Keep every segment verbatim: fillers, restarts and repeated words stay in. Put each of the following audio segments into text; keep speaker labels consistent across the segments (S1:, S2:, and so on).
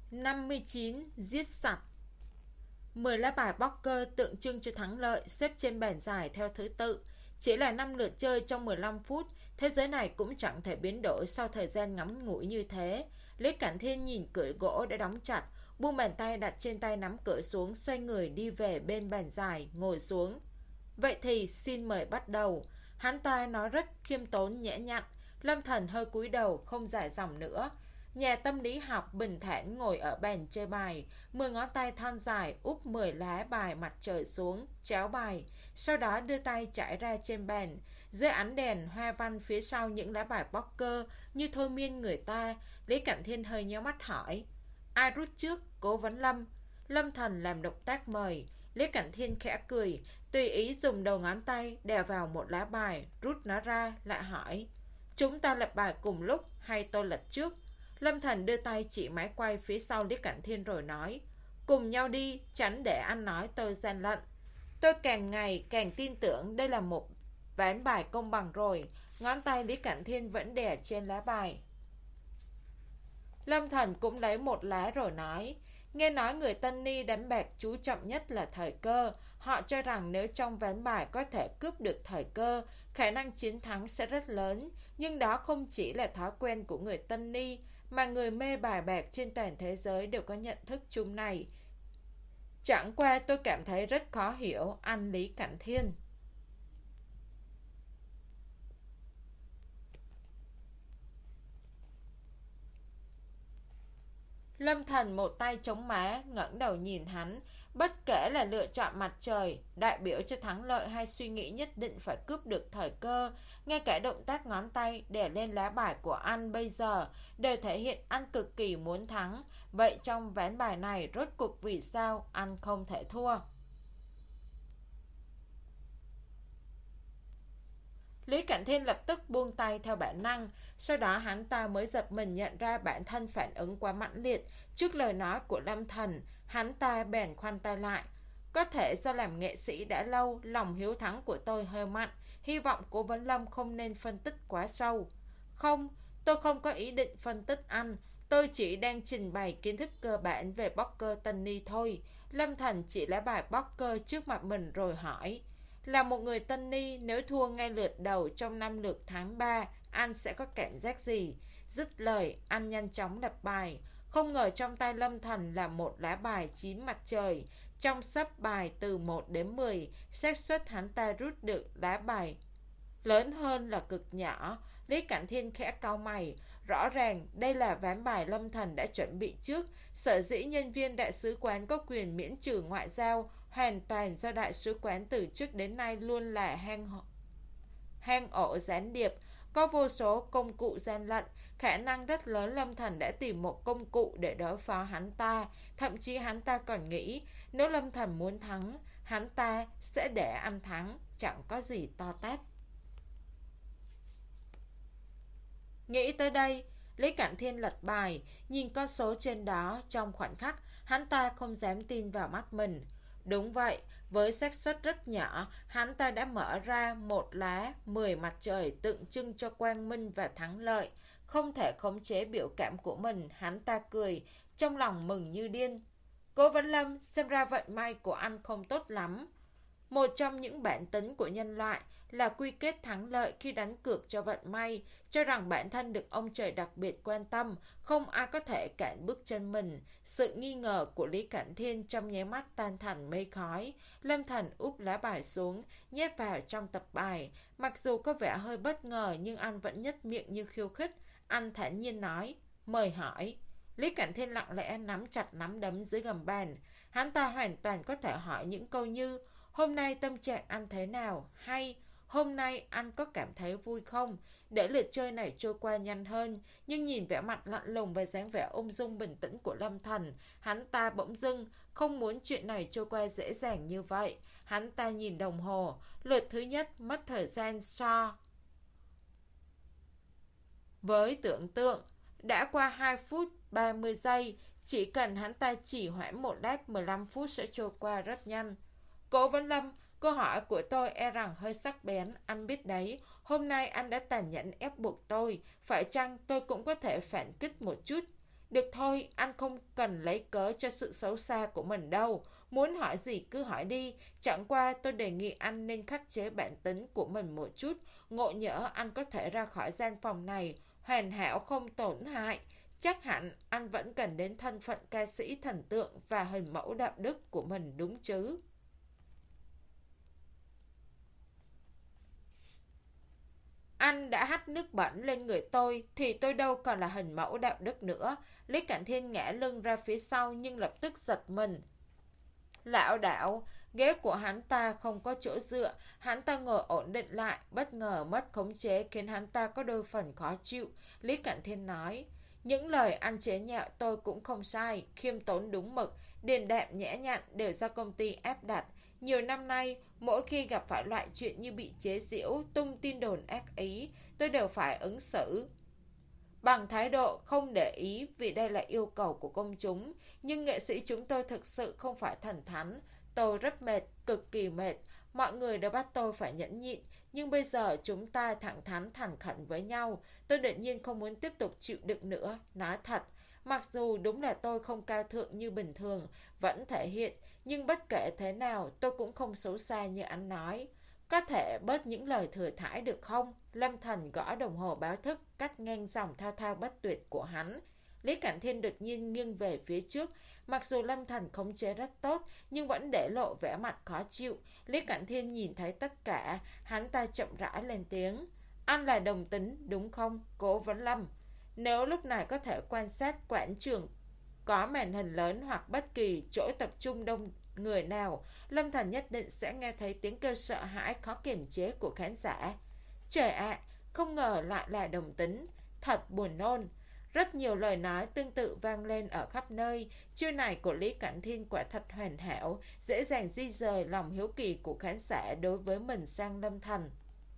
S1: năm mươi chín. Giết sạch. Mười lá bài poker tượng trưng cho thắng lợi xếp trên bàn dài theo thứ tự. Chỉ là năm lượt chơi trong mười lăm phút, thế giới này cũng chẳng thể biến đổi sau thời gian ngắn ngủi như thế. Lý Cảnh Thiên nhìn cửa gỗ đã đóng chặt, buông bàn tay đặt trên tay nắm cửa xuống, xoay người đi về bên bàn dài, ngồi xuống. Vậy thì xin mời bắt đầu. Hắn ta nói rất khiêm tốn nhã nhặn. Lâm Thần hơi cúi đầu, không dài dòng nữa. Nhà tâm lý học bình thản ngồi ở bàn chơi bài, mười ngón tay thon dài úp mười lá bài mặt trời xuống, chéo bài, sau đó đưa tay trải ra trên bàn. Dưới ánh đèn hoa văn phía sau những lá bài poker như thôi miên người ta. Lý Cảnh Thiên hơi nhíu mắt hỏi: ai rút trước? Cố vấn Lâm. Lâm Thần làm động tác mời. Lý Cảnh Thiên khẽ cười, tùy ý dùng đầu ngón tay đè vào một lá bài, rút nó ra, lại hỏi: chúng ta lật bài cùng lúc hay tôi lật trước? Lâm Thần đưa tay chỉ máy quay phía sau Lý Cảnh Thiên rồi nói: cùng nhau đi, tránh để anh nói tôi gian lận. Tôi càng ngày càng tin tưởng đây là một ván bài công bằng rồi. Ngón tay Lý Cảnh Thiên vẫn đè trên lá bài. Lâm Thần cũng lấy một lá rồi nói: nghe nói người Tân Ni đánh bạc chú trọng nhất là thời cơ. Họ cho rằng nếu trong ván bài có thể cướp được thời cơ, khả năng chiến thắng sẽ rất lớn. Nhưng đó không chỉ là thói quen của người Tân Ni, mà người mê bài bạc trên toàn thế giới đều có nhận thức chung này. Chẳng qua tôi cảm thấy rất khó hiểu anh Lý Cảnh Thiên. Lâm Thần một tay chống má, ngẩng đầu nhìn hắn. Bất kể là lựa chọn mặt trời, đại biểu cho thắng lợi, hay suy nghĩ nhất định phải cướp được thời cơ, ngay cả động tác ngón tay đè lên lá bài của anh bây giờ đều thể hiện anh cực kỳ muốn thắng. Vậy trong ván bài này rốt cuộc vì sao anh không thể thua? Lý Cảnh Thiên lập tức buông tay theo bản năng. Sau đó hắn ta mới giật mình nhận ra bản thân phản ứng quá mãnh liệt trước lời nói của Lâm Thần. Hắn ta bèn khoanh tay lại. Có thể do làm nghệ sĩ đã lâu, lòng hiếu thắng của tôi hơi mặn. Hy vọng Cố Vấn Lâm không nên phân tích quá sâu. Không, tôi không có ý định phân tích anh. Tôi chỉ đang trình bày kiến thức cơ bản về poker Tân Ni thôi. Lâm Thần chỉ lá bài poker trước mặt mình rồi hỏi: là một người Tân Ni, nếu thua ngay lượt đầu trong năm lượt tháng ba, anh sẽ có cảm giác gì? Dứt lời, anh nhanh chóng đập bài. Không ngờ trong tay Lâm Thần là một lá bài chín mặt trời. Trong sấp bài từ một đến mười, xác suất hắn ta rút được lá bài lớn hơn là cực nhỏ. Lý Cảnh Thiên khẽ cau mày. Rõ ràng đây là ván bài Lâm Thần đã chuẩn bị trước. Sở dĩ nhân viên đại sứ quán có quyền miễn trừ ngoại giao hoàn toàn do đại sứ quán từ trước đến nay luôn là hang, hang ổ gián điệp, có vô số công cụ gian lận. Khả năng rất lớn Lâm Thần đã tìm một công cụ để đối phó hắn ta. Thậm chí hắn ta còn nghĩ nếu Lâm Thần muốn thắng, hắn ta sẽ để anh thắng, chẳng có gì to tát. Nghĩ tới đây, Lý Cảnh Thiên lật bài, nhìn con số trên đó. Trong khoảnh khắc, hắn ta không dám tin vào mắt mình. Đúng vậy, với xác suất rất nhỏ, hắn ta đã mở ra một lá mười mặt trời tượng trưng cho quang minh và thắng lợi. Không thể khống chế biểu cảm của mình, hắn ta cười, trong lòng mừng như điên. Cố Vấn Lâm, xem ra vận may của anh không tốt lắm. Một trong những bản tính của nhân loại là quy kết thắng lợi khi đánh cược cho vận may, cho rằng bản thân được ông trời đặc biệt quan tâm, không ai có thể cản bước chân mình. Sự nghi ngờ của Lý Cảnh Thiên trong nháy mắt tan thành mây khói. Lâm Thần úp lá bài xuống, nhét vào trong tập bài. Mặc dù có vẻ hơi bất ngờ nhưng anh vẫn nhếch miệng như khiêu khích. Anh thản nhiên nói: mời hỏi. Lý Cảnh Thiên lặng lẽ nắm chặt nắm đấm dưới gầm bàn. Hắn ta hoàn toàn có thể hỏi những câu như: hôm nay tâm trạng anh thế nào? Hay hôm nay anh có cảm thấy vui không? Để lượt chơi này trôi qua nhanh hơn. Nhưng nhìn vẻ mặt lạnh lùng và dáng vẻ ung dung bình tĩnh của Lâm Thần, hắn ta bỗng dưng không muốn chuyện này trôi qua dễ dàng như vậy. Hắn ta nhìn đồng hồ. Lượt thứ nhất mất thời gian so với tưởng tượng đã qua hai phút ba mươi giây. Chỉ cần hắn ta chỉ hoãn một lát, mười lăm phút sẽ trôi qua rất nhanh. Cố Vấn Lâm, câu hỏi của tôi e rằng hơi sắc bén, anh biết đấy. Hôm nay anh đã tàn nhẫn ép buộc tôi, phải chăng tôi cũng có thể phản kích một chút? Được thôi, anh không cần lấy cớ cho sự xấu xa của mình đâu. Muốn hỏi gì cứ hỏi đi. Chẳng qua tôi đề nghị anh nên khắc chế bản tính của mình một chút. Ngộ nhỡ anh có thể ra khỏi gian phòng này, hoàn hảo không tổn hại. Chắc hẳn anh vẫn cần đến thân phận ca sĩ thần tượng và hình mẫu đạo đức của mình đúng chứ. Anh đã hắt nước bẩn lên người tôi thì tôi đâu còn là hình mẫu đạo đức nữa. Lý Cảnh Thiên ngã lưng ra phía sau nhưng lập tức giật mình. Lảo đảo, ghế của hắn ta không có chỗ dựa, hắn ta ngồi ổn định lại, bất ngờ mất khống chế khiến hắn ta có đôi phần khó chịu. Lý Cảnh Thiên nói, những lời anh chế nhạo tôi cũng không sai, khiêm tốn đúng mực, điềm đạm nhã nhặn đều do công ty áp đặt. Nhiều năm nay, mỗi khi gặp phải loại chuyện như bị chế giễu, tung tin đồn ác ý, tôi đều phải ứng xử bằng thái độ không để ý vì đây là yêu cầu của công chúng. Nhưng nghệ sĩ chúng tôi thực sự không phải thần thánh. Tôi rất mệt, cực kỳ mệt. Mọi người đều bắt tôi phải nhẫn nhịn. Nhưng bây giờ chúng ta thẳng thắn thành khẩn với nhau. Tôi đột nhiên không muốn tiếp tục chịu đựng nữa. Nói thật, mặc dù đúng là tôi không cao thượng như bình thường, vẫn thể hiện. Nhưng bất kể thế nào, tôi cũng không xấu xa như anh nói. Có thể bớt những lời thừa thãi được không? Lâm Thần gõ đồng hồ báo thức, cắt ngang dòng thao thao bất tuyệt của hắn. Lý Cảnh Thiên đột nhiên nghiêng về phía trước. Mặc dù Lâm Thần khống chế rất tốt, nhưng vẫn để lộ vẻ mặt khó chịu. Lý Cảnh Thiên nhìn thấy tất cả, hắn ta chậm rãi lên tiếng. Anh là đồng tính, đúng không, Cố Vấn Lâm? Nếu lúc này có thể quan sát quảng trường có màn hình lớn hoặc bất kỳ chỗ tập trung đông người nào, Lâm Thần nhất định sẽ nghe thấy tiếng kêu sợ hãi khó kiềm chế của khán giả. Trời ạ, à, không ngờ lại là đồng tính, thật buồn nôn. Rất nhiều lời nói tương tự vang lên ở khắp nơi. Chiêu này của Lý Cảnh Thiên quả thật hoàn hảo, dễ dàng di dời lòng hiếu kỳ của khán giả đối với mình sang Lâm Thần.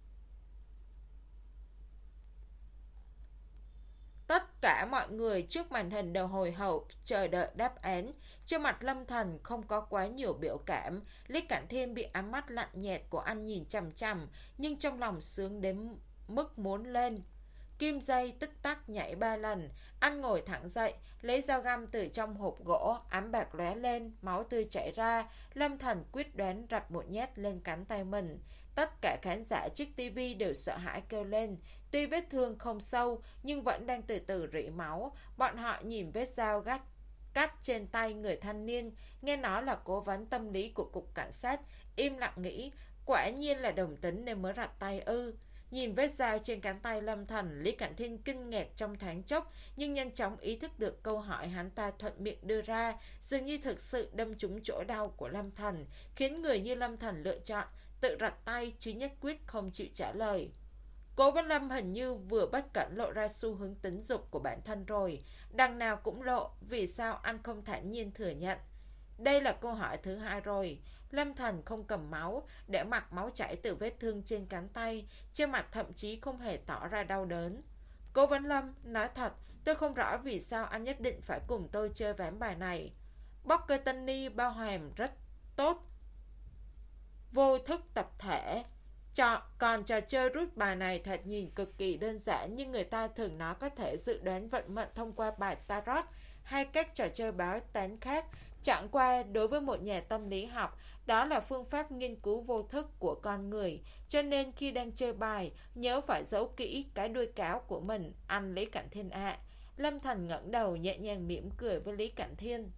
S1: Tất cả mọi người trước màn hình đều hồi hộp chờ đợi đáp án. Trên mặt Lâm Thần không có quá nhiều biểu cảm. Lý Cảnh Thiên bị ánh mắt lạnh nhạt của anh nhìn chằm chằm, nhưng trong lòng sướng đến mức muốn lên. Kim dây tích tắc nhảy ba lần. Anh ngồi thẳng dậy, lấy dao găm từ trong hộp gỗ, ám bạc lóe lên, máu tươi chảy ra. Lâm Thần quyết đoán rạch một nhát lên cánh tay mình. Tất cả khán giả trước tivi đều sợ hãi kêu lên. Tuy vết thương không sâu nhưng vẫn đang từ từ rỉ máu. Bọn họ nhìn vết dao gắt cắt trên tay người thanh niên, nghe nói là cố vấn tâm lý của cục cảnh sát, im lặng nghĩ, quả nhiên là đồng tính nên mới rạch tay ư. Nhìn vết dao trên cánh tay Lâm Thần, Lý Cảnh Thiên kinh ngạc trong thoáng chốc, nhưng nhanh chóng ý thức được câu hỏi hắn ta thuận miệng đưa ra, dường như thực sự đâm trúng chỗ đau của Lâm Thần, khiến người như Lâm Thần lựa chọn tự rạch tay chứ nhất quyết không chịu trả lời. Cố Vấn Lâm hình như vừa bất cẩn lộ ra xu hướng tính dục của bản thân rồi, đằng nào cũng lộ, vì sao anh không thản nhiên thừa nhận? Đây là câu hỏi thứ hai rồi. Lâm Thần không cầm máu, để mặc máu chảy từ vết thương trên cánh tay, trên mặt thậm chí không hề tỏ ra đau đớn. Cố Vấn Lâm, nói thật, tôi không rõ vì sao anh nhất định phải cùng tôi chơi ván bài này. Poker Tân Ni bao hàm rất tốt vô thức tập thể. Chọn, còn trò chơi rút bài này thật nhìn cực kỳ đơn giản, nhưng người ta thường nói có thể dự đoán vận mệnh thông qua bài tarot hay các trò chơi báo tán khác. Chẳng qua đối với một nhà tâm lý học, đó là phương pháp nghiên cứu vô thức của con người, cho nên khi đang chơi bài, nhớ phải giấu kỹ cái đuôi cáo của mình, anh Lý Cảnh Thiên ạ. À. Lâm Thần ngẩng đầu nhẹ nhàng mỉm cười với Lý Cảnh Thiên.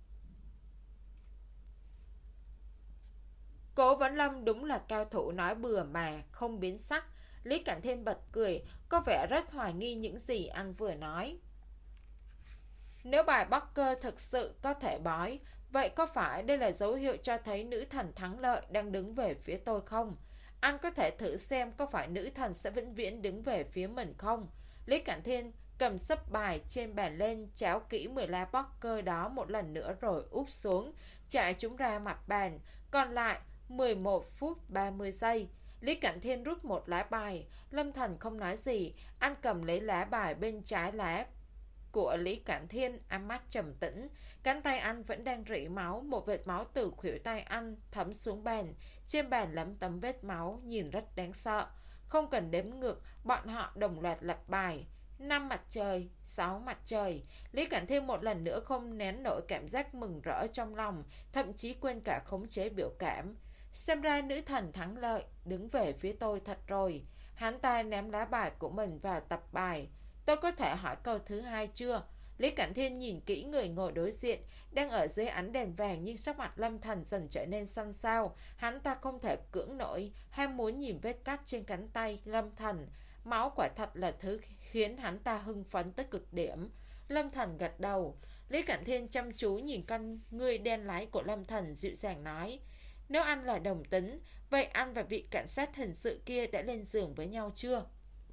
S1: Cố Vấn Lâm đúng là cao thủ nói bừa mà, không biến sắc. Lý Cảnh Thiên bật cười, có vẻ rất hoài nghi những gì anh vừa nói. Nếu bài poker thực sự có thể bói, vậy có phải đây là dấu hiệu cho thấy nữ thần thắng lợi đang đứng về phía tôi không? Anh có thể thử xem có phải nữ thần sẽ vĩnh viễn đứng về phía mình không? Lý Cảnh Thiên cầm sấp bài trên bàn lên, cháo kỹ mười lá poker đó một lần nữa rồi úp xuống, chạy chúng ra mặt bàn. Còn lại mười một phút ba mươi giây. Lý Cảnh Thiên rút một lá bài. Lâm Thần không nói gì. Anh cầm lấy lá bài bên trái lá của Lý Cảnh Thiên, ánh mắt trầm tĩnh. Cánh tay anh vẫn đang rỉ máu. Một vệt máu từ khuỷu tay anh thấm xuống bàn. Trên bàn lấm tấm vết máu, nhìn rất đáng sợ. Không cần đếm ngược, bọn họ đồng loạt lặp bài. Năm mặt trời, sáu mặt trời. Lý Cảnh Thiên một lần nữa không nén nổi cảm giác mừng rỡ trong lòng, thậm chí quên cả khống chế biểu cảm. Xem ra nữ thần thắng lợi, đứng về phía tôi thật rồi. Hắn ta ném lá bài của mình vào tập bài. Tôi có thể hỏi câu thứ hai chưa? Lý Cảnh Thiên nhìn kỹ người ngồi đối diện, đang ở dưới ánh đèn vàng, nhưng sắc mặt Lâm Thần dần trở nên xanh xao. Hắn ta không thể cưỡng nổi, ham muốn nhìn vết cắt trên cánh tay Lâm Thần. Máu quả thật là thứ khiến hắn ta hưng phấn tới cực điểm. Lâm Thần gật đầu. Lý Cảnh Thiên chăm chú nhìn con người đen láy của Lâm Thần, dịu dàng nói: nếu anh là đồng tính, vậy anh và vị cảnh sát hình sự kia đã lên giường với nhau chưa?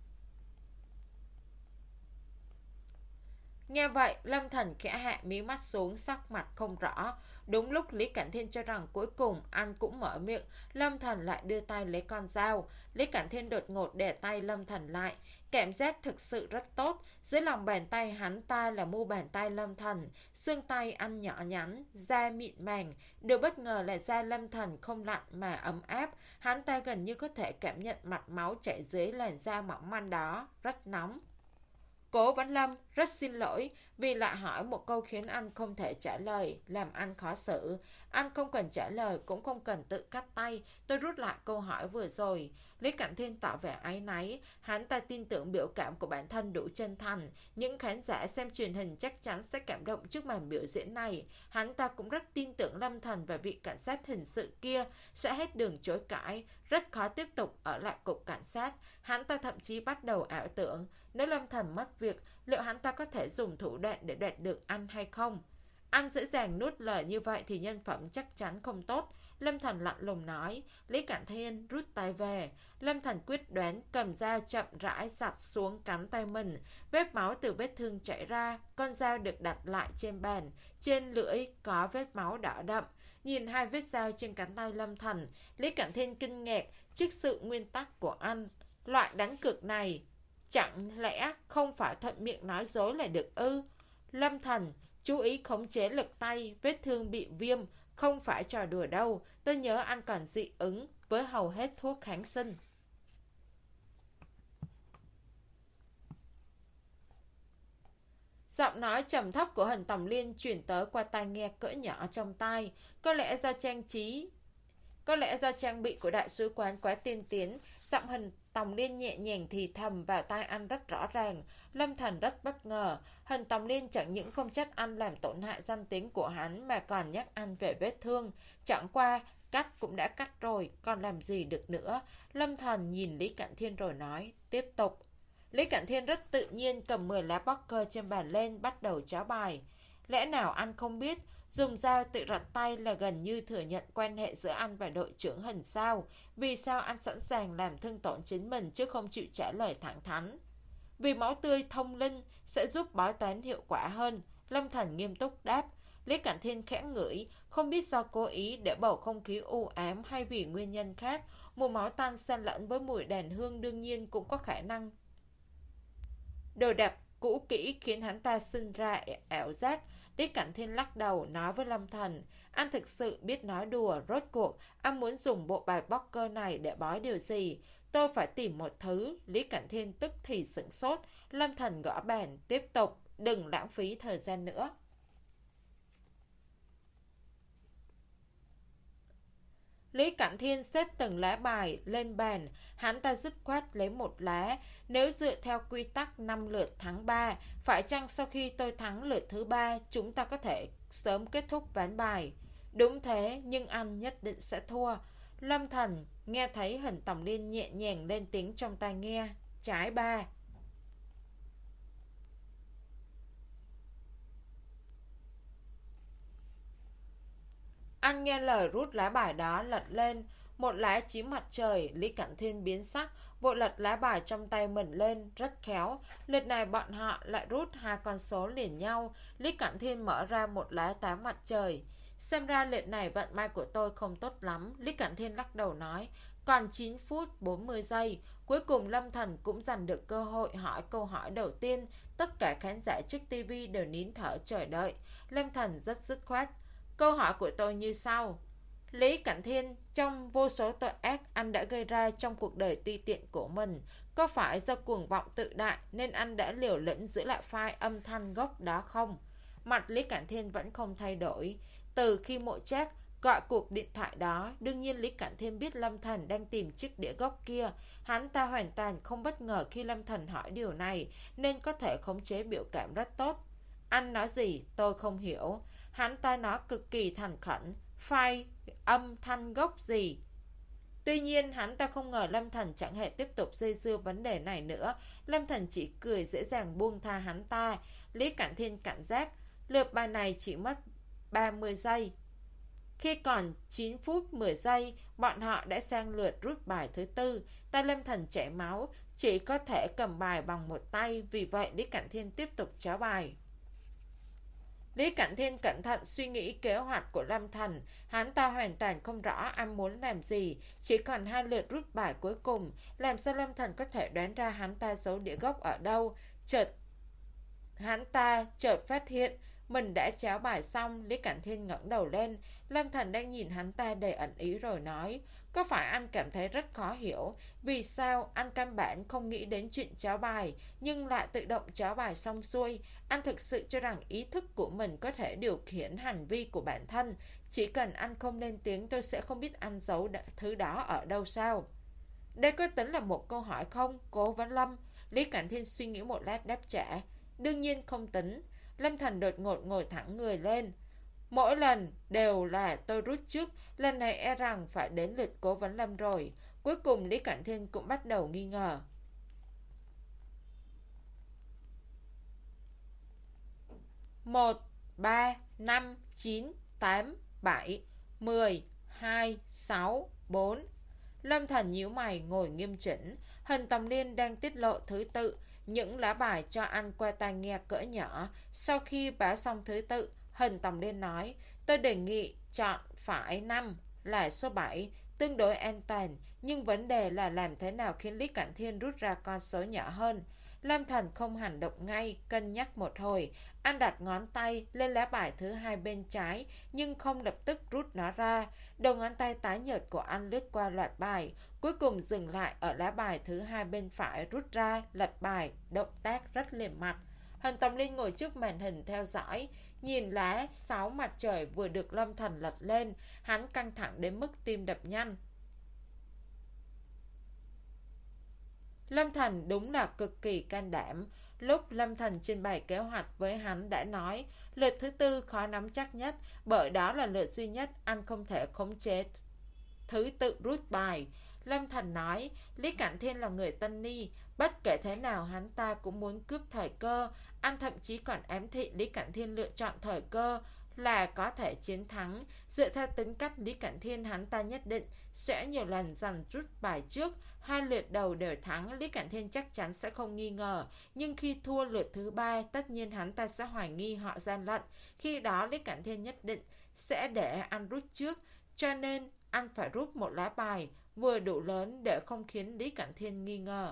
S1: Nghe vậy, Lâm Thần khẽ hạ mí mắt xuống, sắc mặt không rõ. Đúng lúc Lý Cảnh Thiên cho rằng cuối cùng anh cũng mở miệng, Lâm Thần lại đưa tay lấy con dao. Lý Cảnh Thiên đột ngột đè tay Lâm Thần lại. Cảm giác thực sự rất tốt. Dưới lòng bàn tay hắn ta là mu bàn tay Lâm Thần, xương tay anh nhỏ nhắn, da mịn màng. Điều bất ngờ là da Lâm Thần không lạnh mà ấm áp. Hắn ta gần như có thể cảm nhận mạch máu chảy dưới làn da mỏng manh đó, rất nóng. Cố Vấn Lâm, rất xin lỗi vì lại hỏi một câu khiến anh không thể trả lời, làm anh khó xử. Anh không cần trả lời, cũng không cần tự cắt tay. Tôi rút lại câu hỏi vừa rồi. Lý Cảnh Thiên tỏ vẻ áy náy. Hắn ta tin tưởng biểu cảm của bản thân đủ chân thành. Những khán giả xem truyền hình chắc chắn sẽ cảm động trước màn biểu diễn này. Hắn ta cũng rất tin tưởng Lâm Thần và vị cảnh sát hình sự kia sẽ hết đường chối cãi, rất khó tiếp tục ở lại cục cảnh sát. Hắn ta thậm chí bắt đầu ảo tưởng, nếu Lâm Thần mất việc, liệu hắn ta có thể dùng thủ đoạn để đoạt được anh hay không? Anh dễ dàng nuốt lời như vậy thì nhân phẩm chắc chắn không tốt. Lâm Thần lạnh lùng nói. Lý Cảnh Thiên rút tay về. Lâm Thần quyết đoán cầm dao chậm rãi giặt xuống cánh tay mình. Vết máu từ vết thương chảy ra. Con dao được đặt lại trên bàn. Trên lưỡi có vết máu đỏ đậm. Nhìn hai vết dao trên cánh tay Lâm Thần, Lý Cảnh Thiên kinh ngạc trước sự nguyên tắc của anh. Loại đánh cược này chẳng lẽ không phải thuận miệng nói dối là được ư? Lâm Thần, chú ý khống chế lực tay, vết thương bị viêm, không phải trò đùa đâu. Tôi nhớ anh còn dị ứng với hầu hết thuốc kháng sinh. Giọng nói trầm thấp của Hần Tòng Liên truyền tới qua tai nghe cỡ nhỏ trong tai. Có lẽ do trang trí Có lẽ do trang bị của đại sứ quán quá tiên tiến, giọng Hần Tòng Liên nhẹ nhàng thì thầm vào tai anh rất rõ ràng. Lâm Thần rất bất ngờ. Hần Tòng Liên chẳng những không trách anh làm tổn hại danh tiếng của hắn mà còn nhắc anh về vết thương. Chẳng qua cắt cũng đã cắt rồi, còn làm gì được nữa. Lâm Thần nhìn Lý Cảnh Thiên rồi nói, tiếp tục. Lý Cảnh Thiên rất tự nhiên cầm mười lá poker trên bàn lên, bắt đầu cháo bài. Lẽ nào anh không biết dùng dao tự rạch tay là gần như thừa nhận quan hệ giữa anh và đội trưởng Hần sao? Vì sao anh sẵn sàng làm thương tổn chính mình chứ không chịu trả lời thẳng thắn? Vì máu tươi thông linh sẽ giúp bói toán hiệu quả hơn. Lâm Thần nghiêm túc đáp. Lý Cảnh Thiên khẽ ngửi, không biết do cố ý để bầu không khí u ám hay vì nguyên nhân khác, mùi máu tanh xen lẫn với mùi đàn hương đương nhiên cũng có khả năng. Đồ đạc cũ kỹ khiến hắn ta sinh ra ảo giác. Lý Cảnh Thiên lắc đầu nói với Lâm Thần, anh thực sự biết nói đùa, rốt cuộc anh muốn dùng bộ bài poker này để bói điều gì? Tôi phải tìm một thứ. Lý Cảnh Thiên tức thì sửng sốt. Lâm Thần gõ bàn, tiếp tục, đừng lãng phí thời gian nữa. Lý Cảnh Thiên xếp từng lá bài lên bàn, hắn ta dứt khoát lấy một lá. Nếu dựa theo quy tắc năm lượt thắng ba, phải chăng sau khi tôi thắng lượt thứ ba, chúng ta có thể sớm kết thúc ván bài? Đúng thế, nhưng anh nhất định sẽ thua. Lâm Thần nghe thấy Hần Tòng Liên nhẹ nhàng lên tiếng trong tai nghe, trái ba. Anh nghe lời rút lá bài đó lật lên. Một lá chín mặt trời. Lý Cảnh Thiên biến sắc, vội lật lá bài trong tay mình lên, rất khéo. Lượt này bọn họ lại rút hai con số liền nhau. Lý Cảnh Thiên mở ra một lá tám mặt trời. Xem ra lượt này vận may của tôi không tốt lắm. Lý Cảnh Thiên lắc đầu nói. Còn chín phút bốn mươi giây. Cuối cùng Lâm Thần cũng giành được cơ hội hỏi câu hỏi đầu tiên. Tất cả khán giả trước tivi đều nín thở chờ đợi. Lâm Thần rất dứt khoát. Câu hỏi của tôi như sau. Lý Cảnh Thiên, trong vô số tội ác anh đã gây ra trong cuộc đời ti tiện của mình, Có phải do cuồng vọng tự đại nên anh đã liều lĩnh giữ lại file âm thanh gốc đó không? Mặt Lý Cảnh Thiên vẫn không thay đổi. Từ khi Mộ Trác gọi cuộc điện thoại đó, đương nhiên Lý Cảnh Thiên biết Lâm Thần đang tìm chiếc đĩa gốc kia. Hắn ta hoàn toàn không bất ngờ khi Lâm Thần hỏi điều này, nên có thể khống chế biểu cảm rất tốt. Anh nói gì tôi không hiểu. Hắn ta nói cực kỳ thành khẩn. File âm thanh gốc gì? Tuy nhiên hắn ta không ngờ Lâm Thần chẳng hề tiếp tục dây dưa vấn đề này nữa. Lâm Thần chỉ cười dễ dàng buông tha hắn ta. Lý Cảnh Thiên cảnh giác. Lượt bài này chỉ mất ba mươi giây. Khi còn chín phút mười giây, bọn họ đã sang lượt rút bài thứ tư. Tay Lâm Thần chảy máu, chỉ có thể cầm bài bằng một tay. Vì vậy Lý Cảnh Thiên tiếp tục cháo bài. Lý Cảnh Thiên cẩn thận suy nghĩ kế hoạch của Lâm Thần. Hắn ta hoàn toàn không rõ anh muốn làm gì. Chỉ còn hai lượt rút bài cuối cùng. Làm sao Lâm Thần có thể đoán ra hắn ta giấu đĩa gốc ở đâu? Chợt Hắn ta chợt phát hiện mình đã cháo bài xong. Lý Cảnh Thiên ngẩng đầu lên. Lâm Thần đang nhìn hắn ta đầy ẩn ý rồi nói: có phải anh cảm thấy rất khó hiểu vì sao anh căn bản không nghĩ đến chuyện cháo bài nhưng lại tự động cháo bài xong xuôi? Anh thực sự cho rằng ý thức của mình có thể điều khiển hành vi của bản thân. Chỉ cần anh không lên tiếng, tôi sẽ không biết anh giấu thứ đó ở đâu sao? Đây có tính là một câu hỏi không, Cố Vấn Lâm? Lý Cảnh Thiên suy nghĩ một lát đáp trả: đương nhiên không tính. Lâm Thần đột ngột ngồi thẳng người lên. Mỗi lần đều là tôi rút trước, lần này e rằng phải đến lượt Cố Vấn Lâm rồi. Cuối cùng Lý Cảnh Thiên cũng bắt đầu nghi ngờ. Một, ba, năm, chín, tám, bảy, mười, hai, sáu, bốn. Lâm Thần nhíu mày ngồi nghiêm chỉnh. Hình Tầm Liên đang tiết lộ thứ tự những lá bài cho anh qua tai nghe cỡ nhỏ. Sau khi báo xong thứ tự, Hình Tầm Liên nói: tôi đề nghị chọn phải năm là số bảy, tương đối an toàn. Nhưng vấn đề là làm thế nào khiến Lý Cảnh Thiên rút ra con số nhỏ hơn. Lâm Thần không hành động ngay, cân nhắc một hồi. Anh đặt ngón tay lên lá bài thứ hai bên trái, nhưng không lập tức rút nó ra. Đầu ngón tay tái nhợt của anh lướt qua loạt bài, cuối cùng dừng lại ở lá bài thứ hai bên phải, rút ra, lật bài, động tác rất liền mạch. Hình Tầm Linh ngồi trước màn hình theo dõi, nhìn lá sáu mặt trời vừa được Lâm Thần lật lên, hắn căng thẳng đến mức tim đập nhanh. Lâm Thần đúng là cực kỳ can đảm. Lúc Lâm Thần trình bày kế hoạch với hắn đã nói lượt thứ tư khó nắm chắc nhất, bởi đó là lượt duy nhất anh không thể khống chế thứ tự rút bài. Lâm Thần nói Lý Cảnh Thiên là người tân ni, bất kể thế nào hắn ta cũng muốn cướp thời cơ. Anh thậm chí còn ám thị Lý Cảnh Thiên lựa chọn thời cơ là có thể chiến thắng. Dựa theo tính cách Lý Cảnh Thiên, hắn ta nhất định sẽ nhiều lần giành rút bài trước. Hai lượt đầu đều thắng, Lý Cảnh Thiên chắc chắn sẽ không nghi ngờ. Nhưng khi thua lượt thứ ba, tất nhiên hắn ta sẽ hoài nghi họ gian lận. Khi đó Lý Cảnh Thiên nhất định sẽ để anh rút trước. Cho nên anh phải rút một lá bài vừa đủ lớn để không khiến Lý Cảnh Thiên nghi ngờ.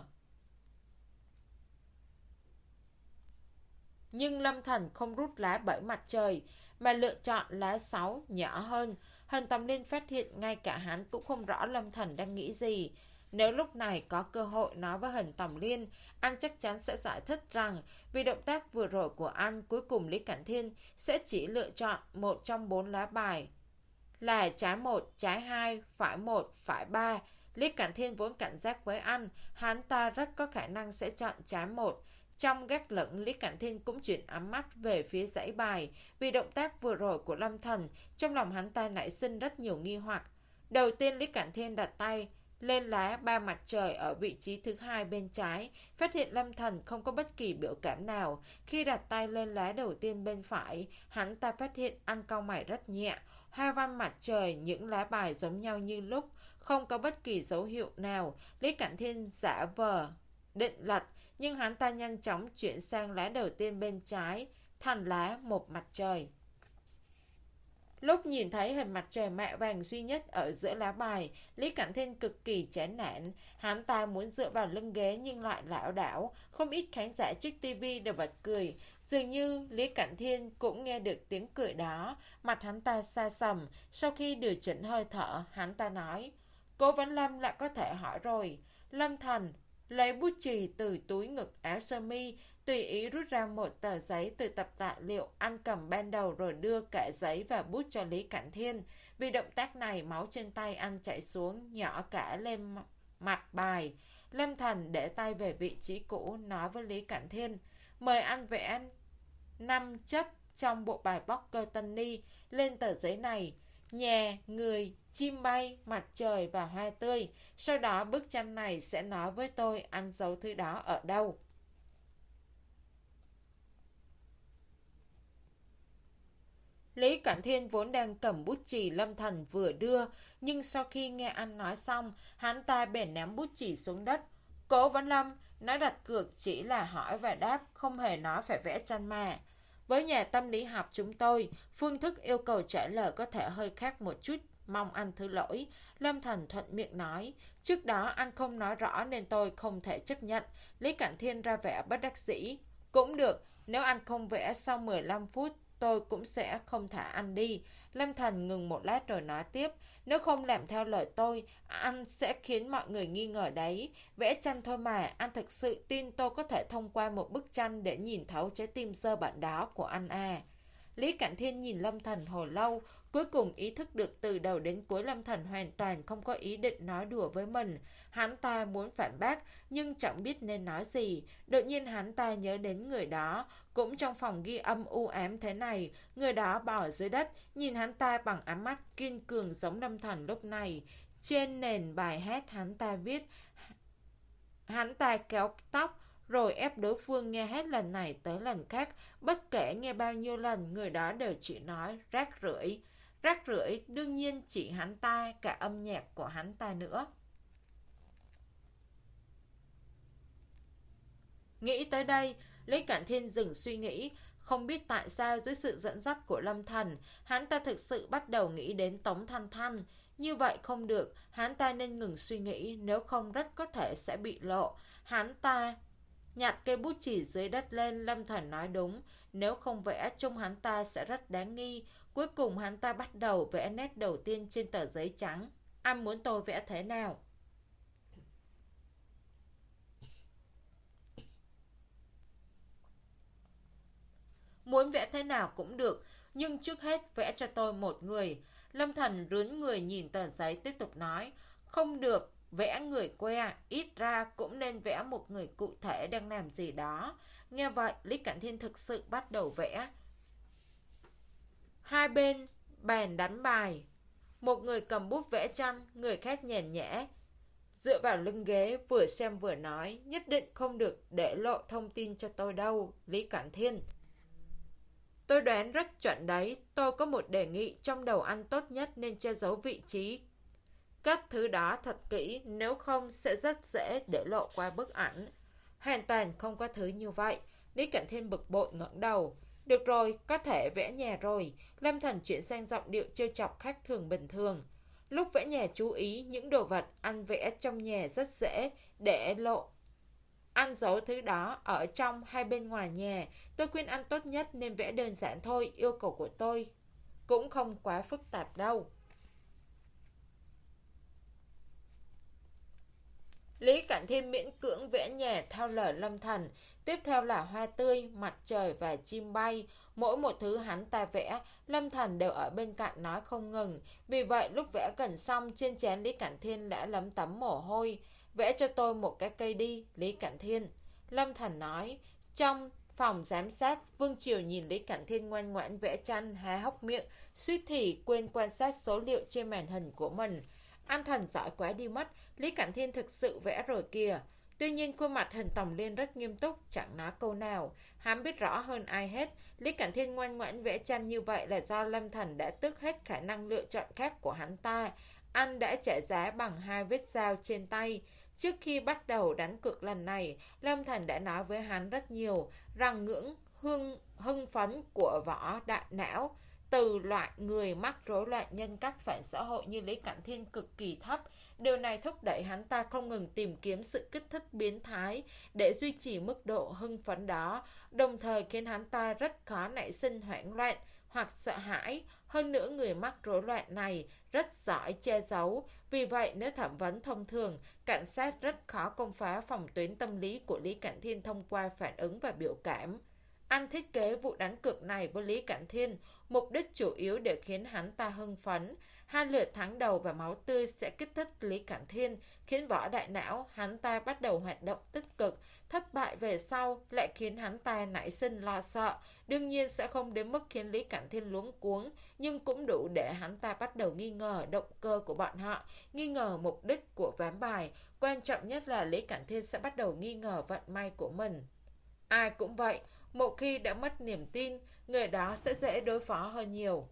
S1: Nhưng Lâm Thần không rút lá bảy mặt trời, mà lựa chọn lá sáu nhỏ hơn. Hình Tầm Liên phát hiện ngay cả hắn cũng không rõ Lâm Thần đang nghĩ gì. Nếu lúc này có cơ hội nói với Hình Tầm Liên, anh chắc chắn sẽ giải thích rằng vì động tác vừa rồi của anh, cuối cùng Lý Cảnh Thiên sẽ chỉ lựa chọn một trong bốn lá bài, là trái một, trái hai, phải một, phải ba. Lý Cảnh Thiên vốn cảnh giác với anh, hắn ta rất có khả năng sẽ chọn trái một. Trong gác lửng, Lý Cảnh Thiên cũng chuyển ám mắt về phía dãy bài. Vì động tác vừa rồi của Lâm Thần, trong lòng hắn ta nảy sinh rất nhiều nghi hoặc. Đầu tiên Lý Cảnh Thiên đặt tay lên lá ba mặt trời ở vị trí thứ hai bên trái, phát hiện Lâm Thần không có bất kỳ biểu cảm nào. Khi đặt tay lên lá đầu tiên bên phải, hắn ta phát hiện anh cau mày rất nhẹ. Hai văn mặt trời, những lá bài giống nhau như lúc, không có bất kỳ dấu hiệu nào. Lý Cảnh Thiên giả vờ định lật, nhưng hắn ta nhanh chóng chuyển sang lá đầu tiên bên trái, thành lá một mặt trời. Lúc nhìn thấy hình mặt trời mạ vàng duy nhất ở giữa lá bài, Lý Cảnh Thiên cực kỳ chán nản. Hắn ta muốn dựa vào lưng ghế nhưng lại lảo đảo. Không ít khán giả trước tivi đều bật cười. Dường như Lý Cảnh Thiên cũng nghe được tiếng cười đó. Mặt hắn ta xa sầm. Sau khi điều chỉnh hơi thở, hắn ta nói: Cố Vấn Lâm lại có thể hỏi rồi. Lâm Thần, lấy bút chì từ túi ngực áo sơ mi, tùy ý rút ra một tờ giấy từ tập tài liệu anh cầm ban đầu rồi đưa cả giấy và bút cho Lý Cảnh Thiên. Vì động tác này, máu trên tay anh chảy xuống, nhỏ cả lên mặt bài. Lâm Thành để tay về vị trí cũ, nói với Lý Cảnh Thiên, mời anh vẽ năm chất trong bộ bài poker tân ni lên tờ giấy này: nhà, người, chim bay, mặt trời và hoa tươi. Sau đó bức tranh này sẽ nói với tôi anh giấu thứ đó ở đâu. Lý Cảnh Thiên vốn đang cầm bút chì Lâm Thành vừa đưa, nhưng sau khi nghe anh nói xong, hắn ta bèn ném bút chì xuống đất. Cố Vấn Lâm, nói đặt cược chỉ là hỏi và đáp, không hề nói phải vẽ tranh mà. Với nhà tâm lý học chúng tôi, phương thức yêu cầu trả lời có thể hơi khác một chút, mong anh thứ lỗi. Lâm Thành thuận miệng nói, trước đó anh không nói rõ nên tôi không thể chấp nhận. Lý Cảnh Thiên ra vẻ bất đắc dĩ. Cũng được, nếu anh không vẽ sau mười lăm phút, tôi cũng sẽ không thả anh đi. Lâm Thành ngừng một lát rồi nói tiếp, nếu không làm theo lời tôi, anh sẽ khiến mọi người nghi ngờ đấy. Vẽ tranh thôi mà, anh thực sự tin tôi có thể thông qua một bức tranh để nhìn thấu trái tim dơ bẩn đó của anh à. Lý Cảnh Thiên nhìn Lâm Thành hồi lâu, cuối cùng ý thức được từ đầu đến cuối Lâm Thành hoàn toàn không có ý định nói đùa với mình. Hắn ta muốn phản bác, nhưng chẳng biết nên nói gì. Đột nhiên hắn ta nhớ đến người đó, cũng trong phòng ghi âm u ám thế này. Người đó bò dưới đất, nhìn hắn ta bằng ánh mắt kiên cường giống Lâm Thành lúc này. Trên nền bài hát hắn ta viết, hắn ta kéo tóc, rồi ép đối phương nghe hết lần này tới lần khác. Bất kể nghe bao nhiêu lần, người đó đều chỉ nói rác rưởi. Rác rưởi đương nhiên chỉ hắn ta, cả âm nhạc của hắn ta nữa. Nghĩ tới đây, Lý Cảnh Thiên dừng suy nghĩ. Không biết tại sao dưới sự dẫn dắt của Lâm Thành, hắn ta thực sự bắt đầu nghĩ đến Tống Thanh Thanh. Như vậy không được, hắn ta nên ngừng suy nghĩ, nếu không rất có thể sẽ bị lộ. Hắn ta nhặt cây bút chì dưới đất lên. Lâm Thành nói đúng, nếu không vẽ trông hắn ta sẽ rất đáng nghi. Cuối cùng hắn ta bắt đầu vẽ nét đầu tiên trên tờ giấy trắng. Anh muốn tôi vẽ thế nào? Muốn vẽ thế nào cũng được, nhưng trước hết vẽ cho tôi một người. Lâm Thành rướn người nhìn tờ giấy tiếp tục nói, không được vẽ người que, ít ra cũng nên vẽ một người cụ thể đang làm gì đó. Nghe vậy, Lý Cảnh Thiên thực sự bắt đầu vẽ. Hai bên bàn đánh bài, một người cầm bút vẽ tranh, người khác nhàn nhã dựa vào lưng ghế, vừa xem vừa nói, nhất định không được để lộ thông tin cho tôi đâu, Lý Cảnh Thiên. Tôi đoán rất chuẩn đấy, tôi có một đề nghị, trong đầu anh tốt nhất nên che giấu vị trí cất thứ đó thật kỹ, nếu không sẽ rất dễ để lộ qua bức ảnh. Hoàn toàn không có thứ như vậy. Lý Cảnh Thiên bực bội ngẩng đầu. Được rồi, có thể vẽ nhà rồi. Lâm Thành chuyển sang giọng điệu trêu chọc khác thường bình thường. Lúc vẽ nhà chú ý những đồ vật anh vẽ trong nhà rất dễ để lộ. Anh giấu thứ đó ở trong hay bên ngoài nhà. Tôi khuyên anh tốt nhất nên vẽ đơn giản thôi. Yêu cầu của tôi cũng không quá phức tạp đâu. Lý Cảnh Thiên miễn cưỡng vẽ nhà theo lời Lâm Thành. Tiếp theo là hoa tươi, mặt trời và chim bay. Mỗi một thứ hắn ta vẽ, Lâm Thành đều ở bên cạnh nói không ngừng. Vì vậy lúc vẽ gần xong, trên trán Lý Cảnh Thiên đã lấm tấm mồ hôi. Vẽ cho tôi một cái cây đi, Lý Cảnh Thiên. Lâm Thành nói. Trong phòng giám sát, Vương Triều nhìn Lý Cảnh Thiên ngoan ngoãn vẽ tranh, há hốc miệng, suýt thì quên quan sát số liệu trên màn hình của mình. Anh Thành giỏi quá đi mất, Lý Cảnh Thiên thực sự vẽ rồi kìa. Tuy nhiên khuôn mặt Hình Tòng Liên rất nghiêm túc, chẳng nói câu nào. Hắn biết rõ hơn ai hết, Lý Cảnh Thiên ngoan ngoãn vẽ tranh như vậy là do Lâm Thành đã tước hết khả năng lựa chọn khác của hắn ta. Anh đã trả giá bằng hai vết dao trên tay. Trước khi bắt đầu đánh cược lần này, Lâm Thành đã nói với hắn rất nhiều rằng ngưỡng hưng, hưng phấn của võ đại não từ loại người mắc rối loạn nhân cách phản xã hội như Lý Cảnh Thiên cực kỳ thấp. Điều này thúc đẩy hắn ta không ngừng tìm kiếm sự kích thích biến thái để duy trì mức độ hưng phấn đó, đồng thời khiến hắn ta rất khó nảy sinh hoảng loạn hoặc sợ hãi. Hơn nữa người mắc rối loạn này rất giỏi che giấu. Vì vậy nếu thẩm vấn thông thường, cảnh sát rất khó công phá phòng tuyến tâm lý của Lý Cảnh Thiên thông qua phản ứng và biểu cảm. Anh thiết kế vụ đánh cược này với Lý Cảnh Thiên, mục đích chủ yếu để khiến hắn ta hưng phấn. Hai lượt thắng đầu và máu tươi sẽ kích thích Lý Cảnh Thiên, khiến vỏ đại não hắn ta bắt đầu hoạt động tích cực. Thất bại về sau lại khiến hắn ta nảy sinh lo sợ. Đương nhiên sẽ không đến mức khiến Lý Cảnh Thiên luống cuống, nhưng cũng đủ để hắn ta bắt đầu nghi ngờ động cơ của bọn họ, nghi ngờ mục đích của ván bài. Quan trọng nhất là Lý Cảnh Thiên sẽ bắt đầu nghi ngờ vận may của mình. Ai cũng vậy, một khi đã mất niềm tin, người đó sẽ dễ đối phó hơn nhiều.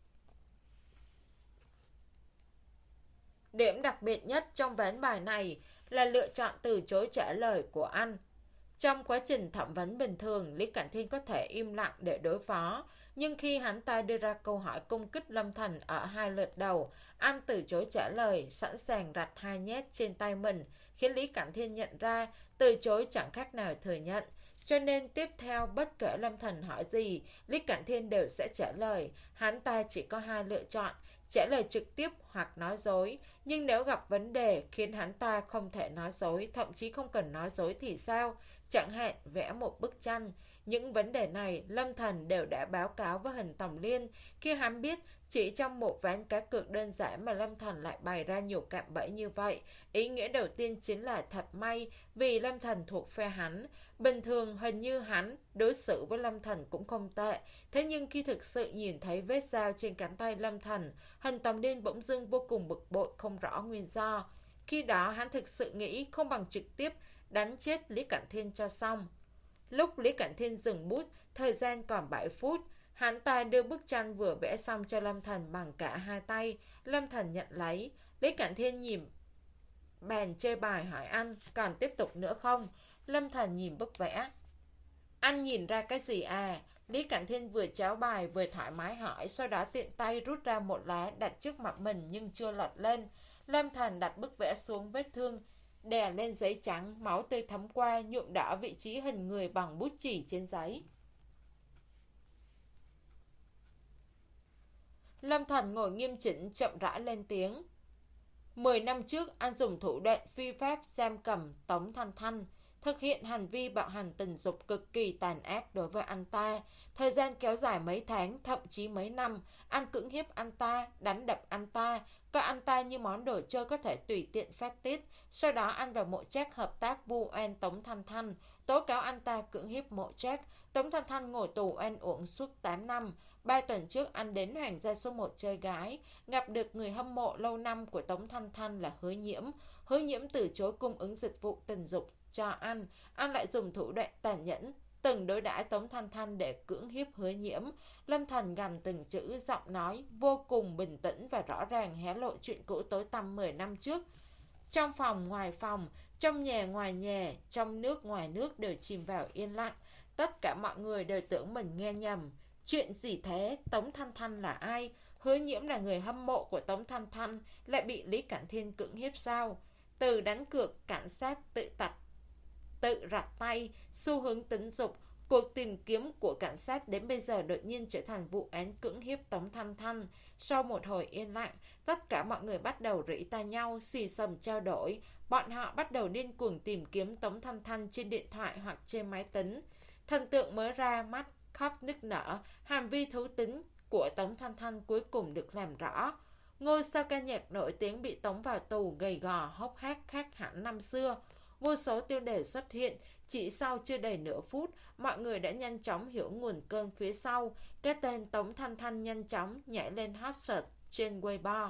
S1: Điểm đặc biệt nhất trong ván bài này là lựa chọn từ chối trả lời của anh. Trong quá trình thẩm vấn bình thường, Lý Cảnh Thiên có thể im lặng để đối phó, nhưng khi hắn ta đưa ra câu hỏi công kích Lâm Thành ở hai lượt đầu, anh từ chối trả lời, sẵn sàng rạch hai nhát trên tay mình, khiến Lý Cảnh Thiên nhận ra từ chối chẳng khác nào thừa nhận. Cho nên tiếp theo bất kể Lâm Thành hỏi gì, Lý Cảnh Thiên đều sẽ trả lời. Hắn ta chỉ có hai lựa chọn, trả lời trực tiếp hoặc nói dối. Nhưng nếu gặp vấn đề khiến hắn ta không thể nói dối, thậm chí không cần nói dối thì sao? Chẳng hạn vẽ một bức tranh. Những vấn đề này Lâm Thành đều đã báo cáo với Hình Tòng Liên. Khi hắn biết chỉ trong một ván cá cược đơn giản mà Lâm Thành lại bày ra nhiều cạm bẫy như vậy, ý nghĩa đầu tiên chính là thật may vì Lâm Thành thuộc phe hắn. Bình thường hình như hắn đối xử với Lâm Thành cũng không tệ, thế nhưng khi thực sự nhìn thấy vết dao trên cánh tay Lâm Thành, Hình Tòng Liên bỗng dưng vô cùng bực bội không rõ nguyên do. Khi đó hắn thực sự nghĩ không bằng trực tiếp đánh chết Lý Cảnh Thiên cho xong. Lúc Lý Cảnh Thiên dừng bút, thời gian còn bảy phút, hắn ta đưa bức tranh vừa vẽ xong cho Lâm Thành bằng cả hai tay. Lâm Thành nhận lấy. Lý Cảnh Thiên nhìn bàn chơi bài hỏi anh, còn tiếp tục nữa không? Lâm Thành nhìn bức vẽ. Anh nhìn ra cái gì à? Lý Cảnh Thiên vừa cháo bài vừa thoải mái hỏi, sau đó tiện tay rút ra một lá đặt trước mặt mình nhưng chưa lật lên. Lâm Thành đặt bức vẽ xuống vết thương, đè lên giấy trắng, máu tươi thấm qua, nhuộm đỏ vị trí hình người bằng bút chỉ trên giấy. Lâm Thành ngồi nghiêm chỉnh, chậm rãi lên tiếng. Mười năm trước, anh dùng thủ đoạn phi pháp giam cầm Tống Thanh Thanh, thực hiện hành vi bạo hành tình dục cực kỳ tàn ác đối với anh ta. Thời gian kéo dài mấy tháng, thậm chí mấy năm, anh cưỡng hiếp anh ta, đánh đập anh ta, coi anh ta như món đồ chơi có thể tùy tiện phát tiết. Sau đó anh và Mộ Trác hợp tác vu oan Tống Thanh Thanh, tố cáo anh ta cưỡng hiếp Mộ Trác. Tống Thanh Thanh ngồi tù oan uổng suốt tám năm. Ba tuần trước anh đến Hoàng gia số một chơi gái, gặp được người hâm mộ lâu năm của Tống Thanh Thanh là Hứa Nhiễm. Hứa Nhiễm từ chối cung ứng dịch vụ tình dục cho anh, anh lại dùng thủ đoạn tàn nhẫn từng đối đãi Tống Thanh Thanh để cưỡng hiếp Hứa Nhiễm. Lâm Thành gằn từng chữ, giọng nói vô cùng bình tĩnh và rõ ràng hé lộ chuyện cũ tối tăm mười năm trước. Trong phòng ngoài phòng, trong nhà ngoài nhà, trong nước ngoài nước đều chìm vào yên lặng. Tất cả mọi người đều tưởng mình nghe nhầm. Chuyện gì thế? Tống Thanh Thanh là ai? Hứa Nhiễm là người hâm mộ của Tống Thanh Thanh, lại bị Lý Cảnh Thiên cưỡng hiếp sao? Từ đánh cược, cảnh sát tự tạch tự rạch tay, xu hướng tính dục, cuộc tìm kiếm của cảnh sát đến bây giờ đột nhiên trở thành vụ án cưỡng hiếp Tống Thanh Thanh. Sau một hồi yên lặng, tất cả mọi người bắt đầu rỉ tai nhau, xì xầm trao đổi. Bọn họ bắt đầu điên cuồng tìm kiếm Tống Thanh Thanh trên điện thoại hoặc trên máy tính. Thần tượng mới ra mắt, khóc nức nở, hành vi thú tính của Tống Thanh Thanh cuối cùng được làm rõ. Ngôi sao ca nhạc nổi tiếng bị tống vào tù, gầy gò, hốc hác khác hẳn năm xưa. Vô số tiêu đề xuất hiện, chỉ sau chưa đầy nửa phút, mọi người đã nhanh chóng hiểu nguồn cơn phía sau. Cái tên Tống Thanh Thanh nhanh chóng nhảy lên hot search trên Weibo.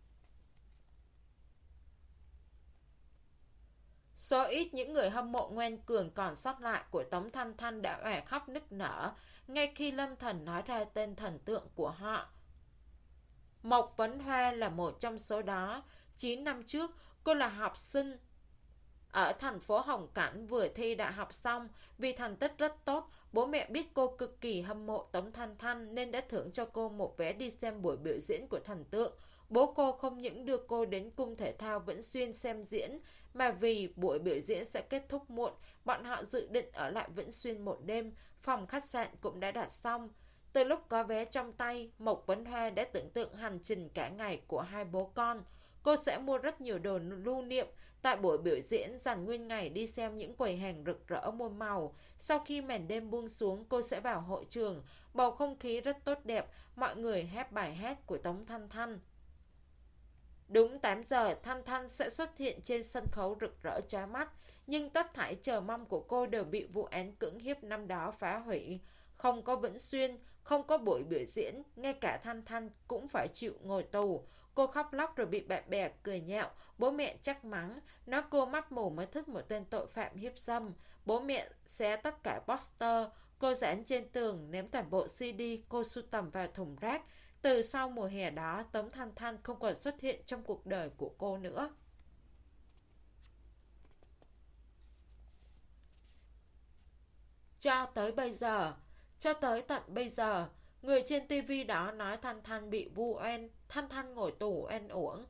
S1: Số ít những người hâm mộ ngoan cường còn sót lại của Tống Thanh Thanh đã òa khóc nức nở ngay khi Lâm Thành nói ra tên thần tượng của họ. Mộc Vấn Hoa là một trong số đó. chín năm trước, cô là học sinh ở thành phố Hồng Cảnh, vừa thi đại học xong. Vì thành tích rất tốt, bố mẹ biết cô cực kỳ hâm mộ Tống Thanh Thanh nên đã thưởng cho cô một vé đi xem buổi biểu diễn của thần tượng. Bố cô không những đưa cô đến cung thể thao Vĩnh Xuyên xem diễn, mà vì buổi biểu diễn sẽ kết thúc muộn, bọn họ dự định ở lại Vĩnh Xuyên một đêm. Phòng khách sạn cũng đã đặt xong. Từ lúc có vé trong tay, Mộc Vấn Hoa đã tưởng tượng hành trình cả ngày của hai bố con. Cô sẽ mua rất nhiều đồ lưu niệm tại buổi biểu diễn, dành nguyên ngày đi xem những quầy hàng rực rỡ muôn màu. Sau khi màn đêm buông xuống, cô sẽ vào hội trường. Bầu không khí rất tốt đẹp, mọi người hát bài hát của Tống Thanh Thanh. Đúng tám giờ, Thanh Thanh sẽ xuất hiện trên sân khấu rực rỡ chói mắt, nhưng tất thảy chờ mong của cô đều bị vụ án cưỡng hiếp năm đó phá hủy. Không có Vĩnh Xuyên, không có buổi biểu diễn, ngay cả Thanh Thanh cũng phải chịu ngồi tù. Cô khóc lóc rồi bị bạn bè cười nhạo, bố mẹ trách mắng, nói cô mắt mù mới thích một tên tội phạm hiếp dâm. Bố mẹ xé tất cả poster, cô dán trên tường, ném toàn bộ xê đê cô sưu tầm vào thùng rác. Từ sau mùa hè đó, Tống Thanh Thanh không còn xuất hiện trong cuộc đời của cô nữa. Cho tới bây giờ, cho tới tận bây giờ, người trên tivi đó nói Thanh Thanh bị vu oan, Thanh Thanh ngồi tù oan uổng.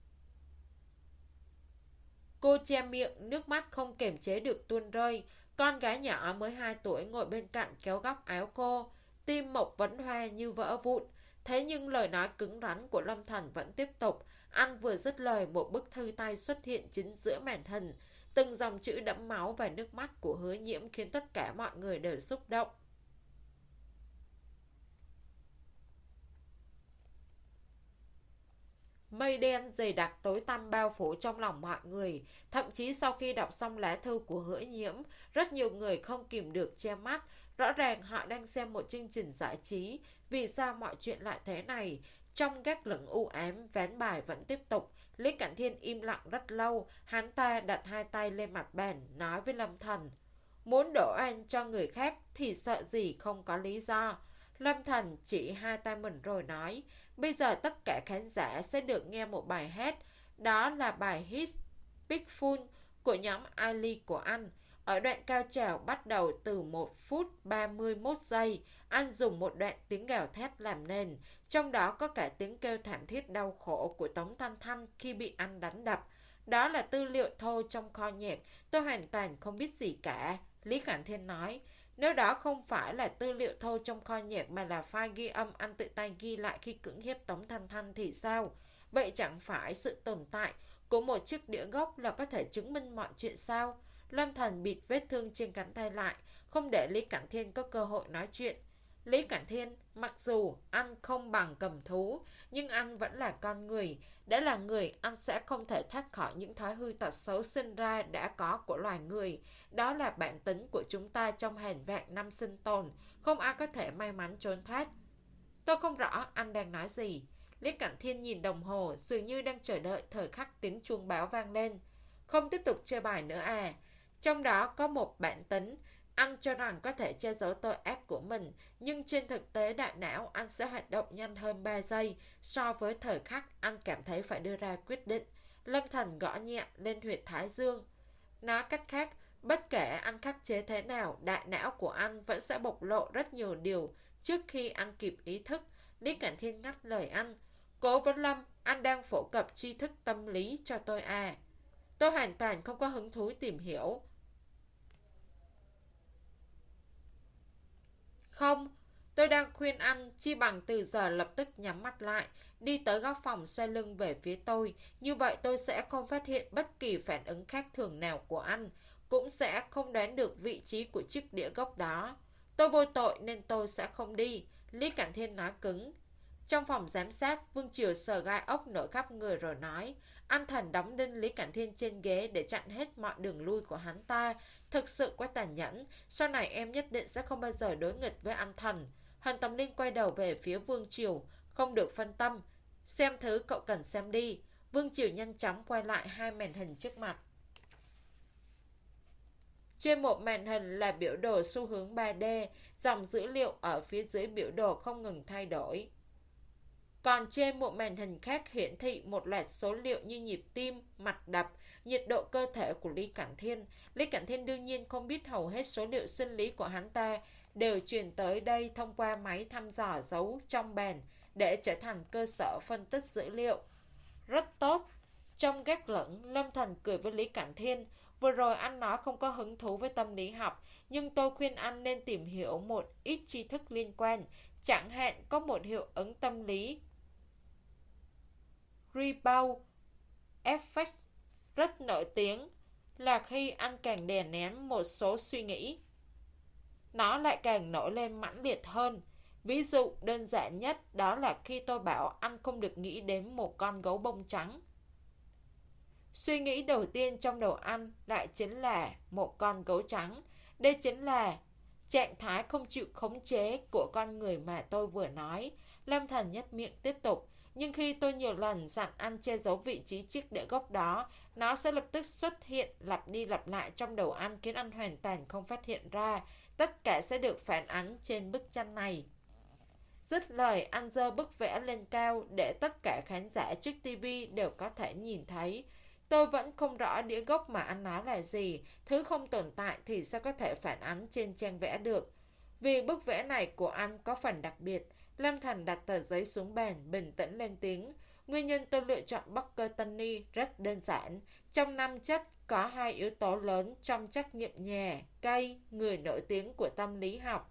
S1: Cô che miệng, nước mắt không kiềm chế được tuôn rơi. Con gái nhỏ mới hai tuổi ngồi bên cạnh kéo góc áo cô. Tim Mộc Vấn Hoa như vỡ vụn. Thế nhưng lời nói cứng rắn của Lâm Thần vẫn tiếp tục. Anh vừa dứt lời, một bức thư tay xuất hiện chính giữa màn hình. Từng dòng chữ đẫm máu và nước mắt của Hứa Nhiễm khiến tất cả mọi người đều xúc động. Mây đen dày đặc tối tăm bao phủ trong lòng mọi người. Thậm chí sau khi đọc xong lá thư của Hứa Nhiễm, rất nhiều người không kìm được che mắt. Rõ ràng họ đang xem một chương trình giải trí. Vì sao mọi chuyện lại thế này? Trong gác lửng u ám, ván bài vẫn tiếp tục. Lý Cảnh Thiên im lặng rất lâu. Hắn ta đặt hai tay lên mặt bàn, nói với Lâm Thần: muốn đổ oan cho người khác thì sợ gì không có lý do. Lâm Thần chỉ hai tay mình rồi nói: bây giờ tất cả khán giả sẽ được nghe một bài hát. Đó là bài hit Big Full của nhóm Ali của anh. Ở đoạn cao trào bắt đầu từ một phút ba mươi mốt giây, anh dùng một đoạn tiếng gào thét làm nền. Trong đó có cả tiếng kêu thảm thiết đau khổ của Tống Thanh Thanh khi bị anh đánh đập. Đó là tư liệu thô trong kho nhạc, tôi hoàn toàn không biết gì cả, Lý Cảnh Thiên nói. Nếu đó không phải là tư liệu thô trong kho nhạc mà là file ghi âm anh tự tay ghi lại khi cưỡng hiếp Tống Thanh Thanh thì sao? Vậy chẳng phải sự tồn tại của một chiếc đĩa gốc là có thể chứng minh mọi chuyện sao? Lâm Thần bịt vết thương trên cánh tay lại, không để Lý Cảnh Thiên có cơ hội nói chuyện. Lý Cảnh Thiên, mặc dù anh không bằng cầm thú, nhưng anh vẫn là con người. Đã là người, anh sẽ không thể thoát khỏi những thói hư tật xấu sinh ra đã có của loài người. Đó là bản tính của chúng ta trong hàng vạn năm sinh tồn, không ai có thể may mắn trốn thoát. Tôi không rõ anh đang nói gì. Lý Cảnh Thiên nhìn đồng hồ, dường như đang chờ đợi thời khắc tiếng chuông báo vang lên. Không tiếp tục chơi bài nữa à? Trong đó có một bản tính, anh cho rằng có thể che giấu tội ác của mình, nhưng trên thực tế đại não anh sẽ hoạt động nhanh hơn ba giây so với thời khắc anh cảm thấy phải đưa ra quyết định. Lâm Thần gõ nhẹ lên huyệt thái dương. Nói cách khác, bất kể anh khắc chế thế nào, đại não của anh vẫn sẽ bộc lộ rất nhiều điều trước khi anh kịp ý thức. Lý Cảnh Thiên ngắt lời anh. Cố Vấn Lâm, anh đang phổ cập tri thức tâm lý cho tôi à? Tôi hoàn toàn không có hứng thú tìm hiểu. Không, tôi đang khuyên anh chi bằng từ giờ lập tức nhắm mắt lại, đi tới góc phòng xoay lưng về phía tôi. Như vậy tôi sẽ không phát hiện bất kỳ phản ứng khác thường nào của anh, cũng sẽ không đoán được vị trí của chiếc đĩa gốc đó. Tôi vô tội nên tôi sẽ không đi, Lý Cảnh Thiên nói cứng. Trong phòng giám sát, Vương Triều sờ gai ốc nổi khắp người rồi nói. Anh Thần đóng đinh Lý Cảnh Thiên trên ghế để chặn hết mọi đường lui của hắn ta. Thực sự quá tàn nhẫn. Sau này em nhất định sẽ không bao giờ đối nghịch với anh Thần. Hàn Tầm Linh quay đầu về phía Vương Triều. Không được phân tâm. Xem thứ cậu cần xem đi. Vương Triều nhanh chóng quay lại hai màn hình trước mặt. Trên một màn hình là biểu đồ xu hướng ba D. Dòng dữ liệu ở phía dưới biểu đồ không ngừng thay đổi. Còn trên một màn hình khác hiển thị một loạt số liệu như nhịp tim, mạch đập, nhiệt độ cơ thể của Lý Cảnh Thiên. Lý Cảnh Thiên đương nhiên không biết hầu hết số liệu sinh lý của hắn ta đều truyền tới đây thông qua máy thăm dò giấu trong bàn để trở thành cơ sở phân tích dữ liệu. Rất tốt. Trong gác lửng, Lâm Thần cười với Lý Cảnh Thiên. Vừa rồi anh nói không có hứng thú với tâm lý học, nhưng tôi khuyên anh nên tìm hiểu một ít tri thức liên quan. Chẳng hạn có một hiệu ứng tâm lý rebound effect rất nổi tiếng là khi anh càng đè nén một số suy nghĩ, nó lại càng nổi lên mãnh liệt hơn. Ví dụ đơn giản nhất đó là khi tôi bảo anh không được nghĩ đến một con gấu bông trắng. Suy nghĩ đầu tiên trong đầu anh lại chính là một con gấu trắng. Đây chính là trạng thái không chịu khống chế của con người mà tôi vừa nói. Lâm Thần nhếch miệng tiếp tục. Nhưng khi tôi nhiều lần dặn anh che giấu vị trí chiếc đĩa gốc đó, nó sẽ lập tức xuất hiện lặp đi lặp lại trong đầu anh, khiến anh hoàn toàn không phát hiện ra. Tất cả sẽ được phản ánh trên bức tranh này. Dứt lời, anh giơ bức vẽ lên cao để tất cả khán giả trước tivi đều có thể nhìn thấy. Tôi vẫn không rõ đĩa gốc mà anh nói là gì. Thứ không tồn tại thì sao có thể phản ánh trên trang vẽ được. Vì bức vẽ này của anh có phần đặc biệt, Lâm Thần đặt tờ giấy xuống bàn, bình tĩnh lên tiếng. Nguyên nhân tôi lựa chọn Parker Tony rất đơn giản. Trong năm chất có hai yếu tố lớn trong trắc nghiệm nhà, cây, người nổi tiếng của tâm lý học.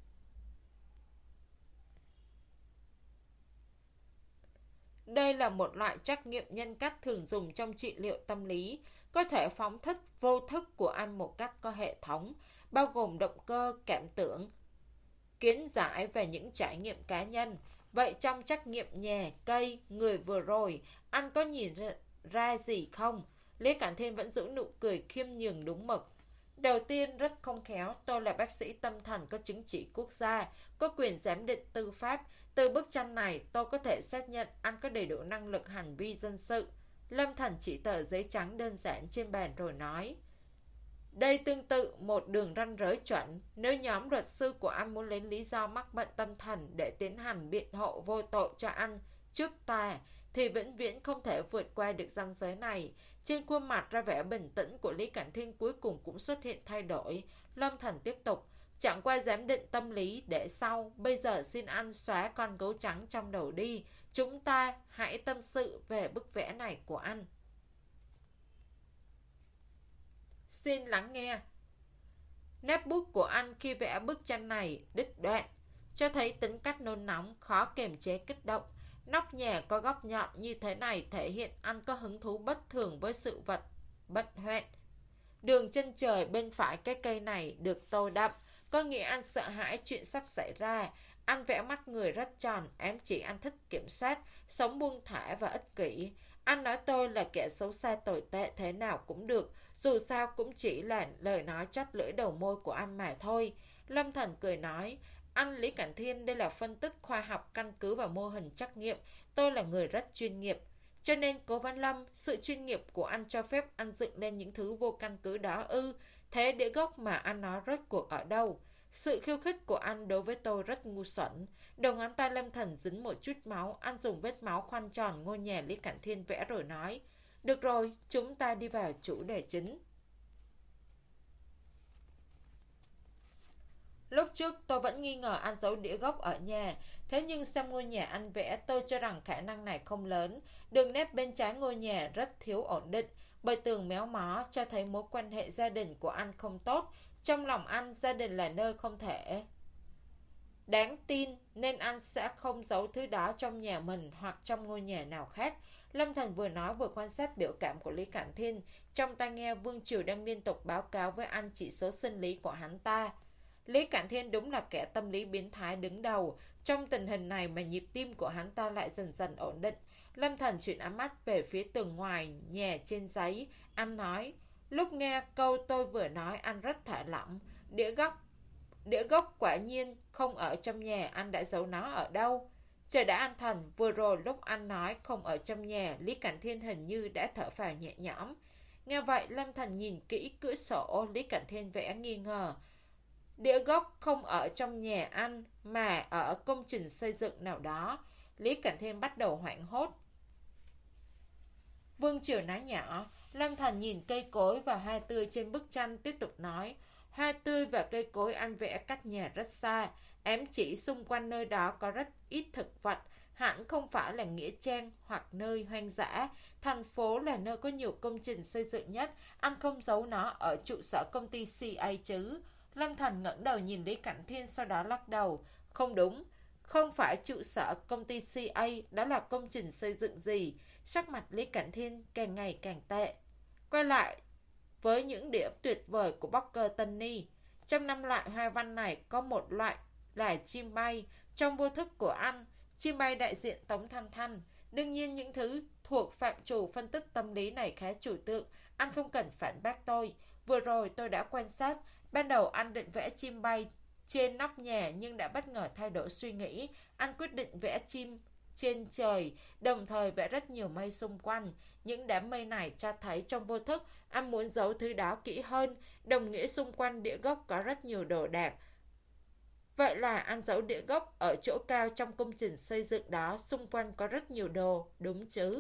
S1: Đây là một loại trắc nghiệm nhân cách thường dùng trong trị liệu tâm lý, có thể phóng thích vô thức của anh một cách có hệ thống, bao gồm động cơ, cảm tưởng, kiến giải và những trải nghiệm cá nhân. Vậy trong trắc nghiệm nhà, cây, người vừa rồi, anh có nhìn ra, ra gì không? Lý Cảnh Thiên vẫn giữ nụ cười khiêm nhường đúng mực. Đầu tiên, rất không khéo, tôi là bác sĩ tâm thần có chứng chỉ quốc gia, có quyền giám định tư pháp. Từ bức tranh này, tôi có thể xác nhận anh có đầy đủ năng lực hành vi dân sự. Lâm Thần chỉ tờ giấy trắng đơn giản trên bàn rồi nói. Đây tương tự một đường ranh giới chuẩn. Nếu nhóm luật sư của anh muốn lấy lý do mắc bệnh tâm thần để tiến hành biện hộ vô tội cho anh trước tòa, thì vĩnh viễn không thể vượt qua được ranh giới này. Trên khuôn mặt ra vẻ bình tĩnh của Lý Cảnh Thiên cuối cùng cũng xuất hiện thay đổi. Lâm Thần tiếp tục. Chẳng qua giám định tâm lý để sau. Bây giờ xin anh xóa con gấu trắng trong đầu đi. Chúng ta hãy tâm sự về bức vẽ này của anh. Xin lắng nghe. Nét bút của anh khi vẽ bức tranh này đứt đoạn, cho thấy tính cách nôn nóng, khó kiềm chế kích động. Nóc nhà có góc nhọn như thế này thể hiện anh có hứng thú bất thường với sự vật bận hoẹn. Đường chân trời bên phải cái cây này được tô đậm, có nghĩa anh sợ hãi chuyện sắp xảy ra. Anh vẽ mắt người rất tròn, ám chỉ anh thích kiểm soát, sống buông thả và ích kỷ. Anh nói tôi là kẻ xấu xa tồi tệ thế nào cũng được, dù sao cũng chỉ là lời nói chót lưỡi đầu môi của anh mà thôi. Lâm Thần cười nói, anh Lý Cảnh Thiên, đây là phân tích khoa học căn cứ vào mô hình trắc nghiệm, tôi là người rất chuyên nghiệp. Cho nên Cố Văn Lâm, sự chuyên nghiệp của anh cho phép anh dựng lên những thứ vô căn cứ đó ư? Thế đĩa gốc mà anh nói rốt cuộc ở đâu? Sự khiêu khích của anh đối với tôi rất ngu xuẩn. Đầu ngón tay Lâm Thần dính một chút máu, anh dùng vết máu khoanh tròn ngôi nhà Lý Cảnh Thiên vẽ rồi nói. Được rồi, chúng ta đi vào chủ đề chính. Lúc trước tôi vẫn nghi ngờ anh giấu đĩa gốc ở nhà, thế nhưng xem ngôi nhà anh vẽ tôi cho rằng khả năng này không lớn. Đường nét bên trái ngôi nhà rất thiếu ổn định, bởi tường méo mó cho thấy mối quan hệ gia đình của anh không tốt. Trong lòng anh, gia đình là nơi không thể đáng tin, nên anh sẽ không giấu thứ đó trong nhà mình hoặc trong ngôi nhà nào khác. Lâm Thần vừa nói vừa quan sát biểu cảm của Lý Cảnh Thiên. Trong tai nghe Vương Triều đang liên tục báo cáo với anh chỉ số sinh lý của hắn ta. Lý Cảnh Thiên đúng là kẻ tâm lý biến thái đứng đầu. Trong tình hình này mà nhịp tim của hắn ta lại dần dần ổn định. Lâm Thần chuyển ánh mắt về phía tường ngoài nhà trên giấy. Anh nói, lúc nghe câu tôi vừa nói anh rất thả lỏng. Đĩa gốc Đĩa gốc quả nhiên không ở trong nhà, anh đã giấu nó ở đâu? Trời đã an thần, vừa rồi lúc anh nói không ở trong nhà, Lý Cảnh Thiên hình như đã thở phào nhẹ nhõm. Nghe vậy, Lâm Thần nhìn kỹ cửa sổ, Lý Cảnh Thiên vẽ nghi ngờ. Đĩa gốc không ở trong nhà anh, mà ở công trình xây dựng nào đó. Lý Cảnh Thiên bắt đầu hoảng hốt. Vương Triều nói nhỏ. Lâm Thần nhìn cây cối và hoa tươi trên bức tranh, tiếp tục nói. Hoa tươi và cây cối anh vẽ cách nhà rất xa, ám chỉ xung quanh nơi đó có rất ít thực vật, hẳn không phải là nghĩa trang hoặc nơi hoang dã. Thành phố là nơi có nhiều công trình xây dựng nhất, anh không giấu nó ở trụ sở công ty xê a chứ? Lâm Thần ngẩng đầu nhìn Lý Cảnh Thiên, sau đó lắc đầu. Không đúng, Không phải trụ sở công ty xê a, đó là công trình xây dựng gì? Sắc mặt Lý Cảnh Thiên càng ngày càng tệ. Quay lại với những điểm tuyệt vời của Parker Tony. Trong năm loại hoa văn này có một loại là chim bay. Trong vô thức của anh, chim bay đại diện Tống Thanh Thanh. Đương nhiên những thứ thuộc phạm trù phân tích tâm lý này khá trừu tượng. Anh không cần phản bác tôi. Vừa rồi tôi đã quan sát. Ban đầu anh định vẽ chim bay trên nóc nhà nhưng đã bất ngờ thay đổi suy nghĩ. Anh quyết định vẽ chim trên trời, đồng thời vẽ rất nhiều mây xung quanh. Những đám mây này cho thấy trong vô thức anh muốn giấu thứ đó kỹ hơn. Đồng nghĩa xung quanh đĩa gốc có rất nhiều đồ đạc. Vậy là anh giấu đĩa gốc ở chỗ cao trong công trình xây dựng đó, xung quanh có rất nhiều đồ, đúng chứ?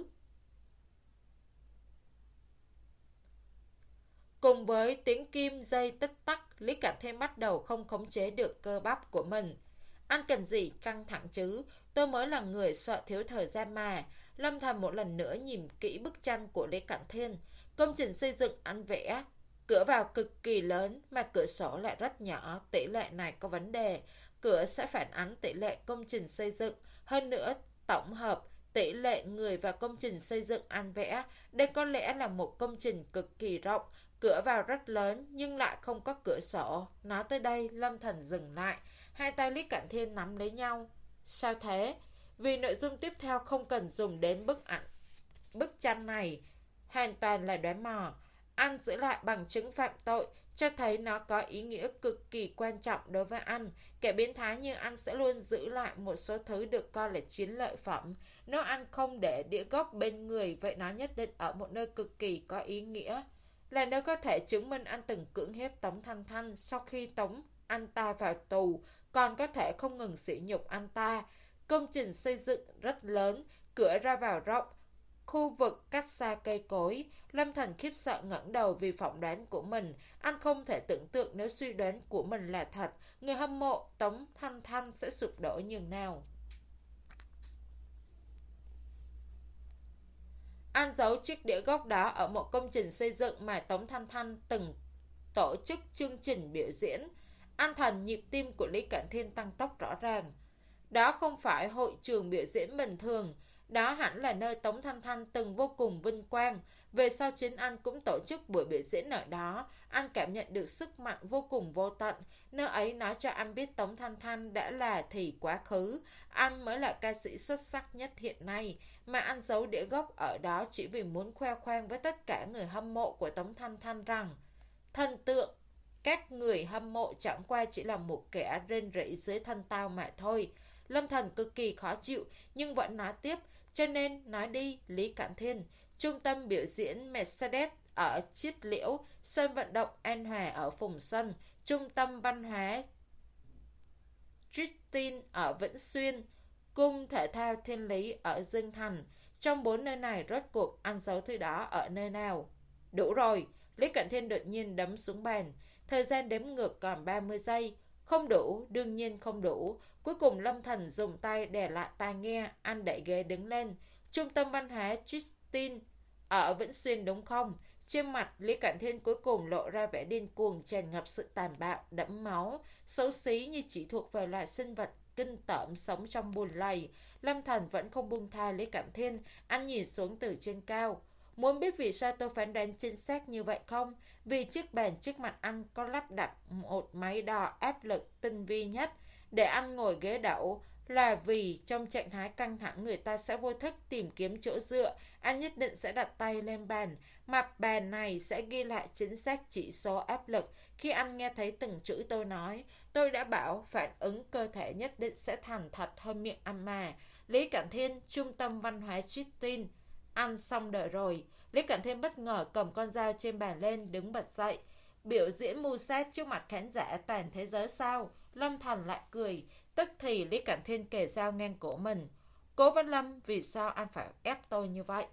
S1: Cùng với tiếng kim dây tích tắc, Lý Cảnh Thiên bắt đầu không khống chế được cơ bắp của mình. Anh cần gì căng thẳng chứ? Tôi mới là người sợ thiếu thời gian mà. Lâm Thần một lần nữa nhìn kỹ bức tranh của Lý Cảnh Thiên. Công trình xây dựng anh vẽ cửa vào cực kỳ lớn mà cửa sổ lại rất nhỏ. Tỷ lệ này có vấn đề. Cửa sẽ phản ánh tỷ lệ công trình xây dựng. Hơn nữa, tổng hợp tỷ lệ người và công trình xây dựng anh vẽ. Đây có lẽ là một công trình cực kỳ rộng. Cửa vào rất lớn nhưng lại không có cửa sổ. Nói tới đây, Lâm Thần dừng lại. Hai tay Lý Cảnh Thiên nắm lấy nhau. Sao thế? Vì nội dung tiếp theo không cần dùng đến bức ảnh. Bức tranh này hoàn toàn là đoán mò. Anh giữ lại bằng chứng phạm tội, cho thấy nó có ý nghĩa cực kỳ quan trọng đối với anh. Kẻ biến thái như anh sẽ luôn giữ lại một số thứ được coi là chiến lợi phẩm. Nếu anh không để đĩa gốc bên người, vậy nó nhất định ở một nơi cực kỳ có ý nghĩa. Là nơi có thể chứng minh anh từng cưỡng hiếp Tống Thanh Thanh sau khi tống anh ta vào tù, còn có thể không ngừng sỉ nhục anh ta. Công trình xây dựng rất lớn, cửa ra vào rộng, khu vực cách xa cây cối. Lâm Thần khiếp sợ ngẩng đầu vì phỏng đoán của mình. Anh không thể tưởng tượng nếu suy đoán của mình là thật, người hâm mộ Tống Thanh Thanh sẽ sụp đổ nhường nào. Anh giấu chiếc đĩa gốc đó ở một công trình xây dựng mà Tống Thanh Thanh từng tổ chức chương trình biểu diễn. Anh Thần, nhịp tim của Lý Cảnh Thiên tăng tốc rõ ràng. Đó không phải hội trường biểu diễn bình thường. Đó hẳn là nơi Tống Thanh Thanh từng vô cùng vinh quang. Về sau chính anh cũng tổ chức buổi biểu diễn ở đó. Anh cảm nhận được sức mạnh vô cùng vô tận. Nơi ấy nói cho anh biết Tống Thanh Thanh đã là thì quá khứ. Anh mới là ca sĩ xuất sắc nhất hiện nay. Mà anh giấu đĩa gốc ở đó chỉ vì muốn khoe khoang với tất cả người hâm mộ của Tống Thanh Thanh rằng thần tượng các người hâm mộ chẳng qua chỉ là một kẻ rên rỉ dưới thân tao mà thôi. Lâm Thần cực kỳ khó chịu nhưng vẫn nói tiếp. Cho nên nói đi Lý Cảnh Thiên. Trung tâm biểu diễn Mercedes ở Chiết Liễu, sân vận động An Hòa ở Phùng Xuân, trung tâm văn hóa Tristin ở Vĩnh Xuyên, cung thể thao Thiên Lý ở Dương Thành. Trong bốn nơi này rốt cuộc anh giấu thứ đó ở nơi nào? Đủ rồi. Lý Cảnh Thiên đột nhiên đấm xuống bàn. Thời gian đếm ngược còn ba mươi giây. Không đủ, đương nhiên không đủ. Cuối cùng Lâm Thần dùng tay đè lại tai nghe. Anh đẩy ghế đứng lên. Trung tâm văn hóa Tristin ở Vĩnh Xuyên đúng không? Trên mặt Lý Cảnh Thiên cuối cùng lộ ra vẻ điên cuồng, tràn ngập sự tàn bạo, đẫm máu, xấu xí như chỉ thuộc về loài sinh vật kinh tởm sống trong bùn lầy. Lâm Thần vẫn không buông tha Lý Cảnh Thiên. Anh nhìn xuống từ trên cao. Muốn biết vì sao tôi phán đoán chính xác như vậy không? Vì chiếc bàn trước mặt anh có lắp đặt một máy đo áp lực tinh vi nhất. Để anh ngồi ghế đẩu là vì trong trạng thái căng thẳng người ta sẽ vô thức tìm kiếm chỗ dựa. Anh nhất định sẽ đặt tay lên bàn. Mặt bàn này sẽ ghi lại chính xác chỉ số áp lực. Khi anh nghe thấy từng chữ tôi nói, tôi đã bảo phản ứng cơ thể nhất định sẽ thành thật hơn miệng anh mà. Lý Cảnh Thiên, trung tâm văn hóa Tristin. Ăn xong đời rồi. Lý Cảnh Thiên bất ngờ cầm con dao trên bàn lên, đứng bật dậy. Biểu diễn mưu sát trước mặt khán giả toàn thế giới sao? Lâm Thần lại cười. Tức thì Lý Cảnh Thiên kề dao ngang cổ mình. Cố Văn Lâm, vì sao anh phải ép tôi như vậy?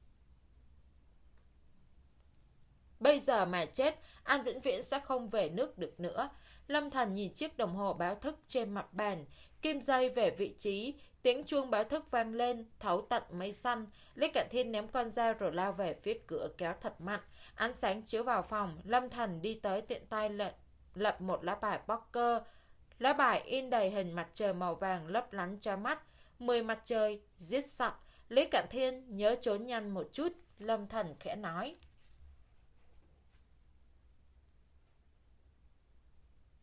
S1: Bây giờ mà chết, anh vĩnh viễn sẽ không về nước được nữa. Lâm Thần nhìn chiếc đồng hồ báo thức trên mặt bàn. Kim dây về vị trí. Tiếng chuông báo thức vang lên, thấu tận mây xanh. Lý Cảnh Thiên ném con dao rồi lao về phía cửa kéo thật mạnh. Ánh sáng chiếu vào phòng. Lâm Thần đi tới tiện tay lật, lật một lá bài poker. Lá bài in đầy hình mặt trời màu vàng lấp lánh cho mắt. Mười mặt trời giết sạch. Lý Cận Thiên nhớ trốn nhanh một chút. Lâm Thần khẽ nói.